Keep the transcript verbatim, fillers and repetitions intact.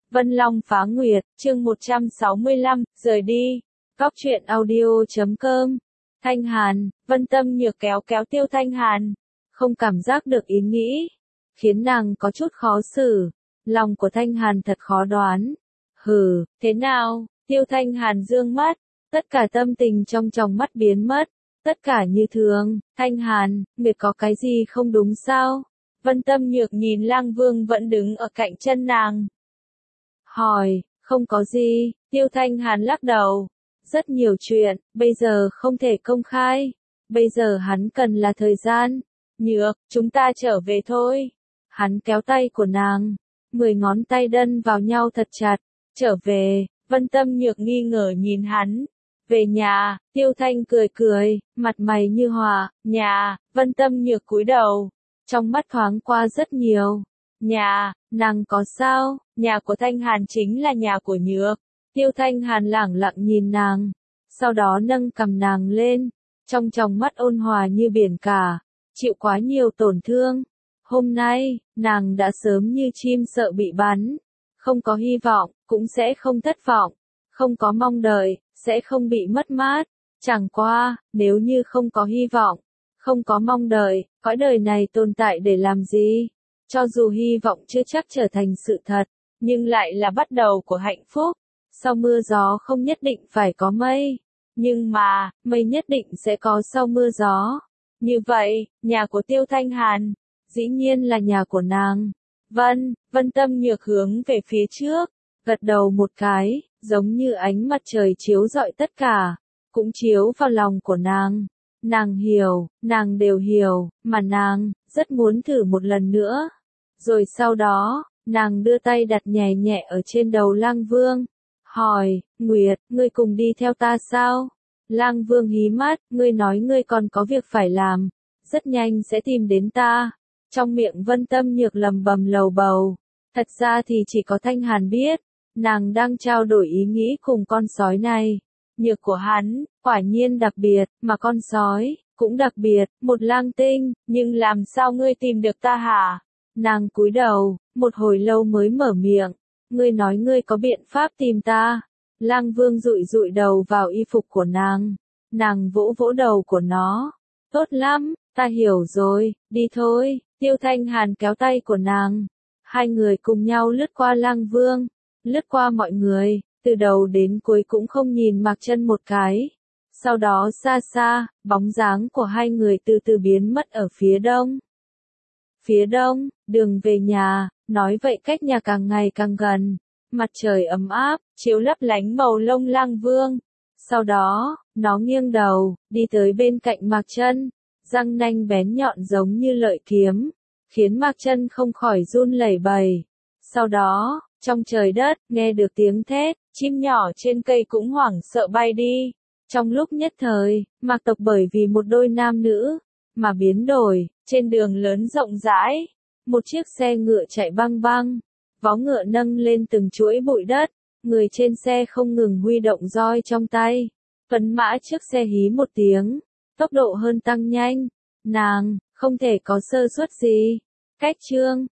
Vân Long Phá Nguyệt, chương một trăm sáu mươi lăm, rời đi. Góc truyện audio chấm com. Thanh Hàn, Vân Tâm Nhược kéo kéo Tiêu Thanh Hàn. Không cảm giác được ý nghĩ. Khiến nàng có chút khó xử. Lòng của Thanh Hàn thật khó đoán. Hừ, thế nào? Tiêu Thanh Hàn dương mắt. Tất cả tâm tình trong tròng mắt biến mất. Tất cả như thường. Thanh Hàn, Nguyệt có cái gì không đúng sao? Vân Tâm Nhược nhìn Lang Vương vẫn đứng ở cạnh chân nàng. Hỏi, không có gì, Tiêu Thanh Hàn lắc đầu. Rất nhiều chuyện, bây giờ không thể công khai. Bây giờ hắn cần là thời gian. Nhược, chúng ta trở về thôi. Hắn kéo tay của nàng. Mười ngón tay đân vào nhau thật chặt. Trở về, Vân Tâm Nhược nghi ngờ nhìn hắn. Về nhà, Tiêu Thanh cười cười, mặt mày như hòa. Nhà, Vân Tâm Nhược cúi đầu. Trong mắt thoáng qua rất nhiều. Nhà, nàng có sao? Nhà của Thanh Hàn chính là nhà của Nhược. Tiêu Thanh Hàn lẳng lặng nhìn nàng. Sau đó nâng cầm nàng lên. Trong tròng mắt ôn hòa như biển cả. Chịu quá nhiều tổn thương. Hôm nay, nàng đã sớm như chim sợ bị bắn. Không có hy vọng, cũng sẽ không thất vọng. Không có mong đợi, sẽ không bị mất mát. Chẳng qua, nếu như không có hy vọng, không có mong đợi, cõi đời này tồn tại để làm gì? Cho dù hy vọng chưa chắc trở thành sự thật, nhưng lại là bắt đầu của hạnh phúc. Sau mưa gió không nhất định phải có mây, nhưng mà, mây nhất định sẽ có sau mưa gió. Như vậy, nhà của Tiêu Thanh Hàn, dĩ nhiên là nhà của nàng. Vân, Vân Tâm Nhược hướng về phía trước, gật đầu một cái, giống như ánh mặt trời chiếu rọi tất cả, cũng chiếu vào lòng của nàng. Nàng hiểu, nàng đều hiểu, mà nàng, rất muốn thử một lần nữa. Rồi sau đó, nàng đưa tay đặt nhẹ nhẹ ở trên đầu Lang Vương. Hỏi, Nguyệt, ngươi cùng đi theo ta sao? Lang Vương hí mắt, ngươi nói ngươi còn có việc phải làm. Rất nhanh sẽ tìm đến ta. Trong miệng Vân Tâm Nhược lầm bầm lầu bầu. Thật ra thì chỉ có Thanh Hàn biết. Nàng đang trao đổi ý nghĩ cùng con sói này. Nhược của hắn, quả nhiên đặc biệt, mà con sói, cũng đặc biệt, một lang tinh, nhưng làm sao ngươi tìm được ta hả? Nàng cúi đầu, một hồi lâu mới mở miệng, ngươi nói ngươi có biện pháp tìm ta. Lang Vương dụi dụi đầu vào y phục của nàng, nàng vỗ vỗ đầu của nó, tốt lắm, ta hiểu rồi, đi thôi. Tiêu Thanh Hàn kéo tay của nàng, hai người cùng nhau lướt qua Lang Vương, lướt qua mọi người. Từ đầu đến cuối cũng không nhìn Mạc Chân một cái. Sau đó xa xa, bóng dáng của hai người từ từ biến mất ở phía đông. Phía đông, đường về nhà, nói vậy cách nhà càng ngày càng gần. Mặt trời ấm áp, chiếu lấp lánh màu lông Lang Vương. Sau đó, nó nghiêng đầu, đi tới bên cạnh Mạc Chân. Răng nanh bén nhọn giống như lợi kiếm, khiến Mạc Chân không khỏi run lẩy bẩy. Sau đó, trong trời đất, nghe được tiếng thét, chim nhỏ trên cây cũng hoảng sợ bay đi. Trong lúc nhất thời, Mạc tộc bởi vì một đôi nam nữ, mà biến đổi, trên đường lớn rộng rãi. Một chiếc xe ngựa chạy băng băng, vó ngựa nâng lên từng chuỗi bụi đất, người trên xe không ngừng huy động roi trong tay. Tuấn mã trước xe hí một tiếng, tốc độ hơn tăng nhanh, nàng, không thể có sơ suất gì. Cách chương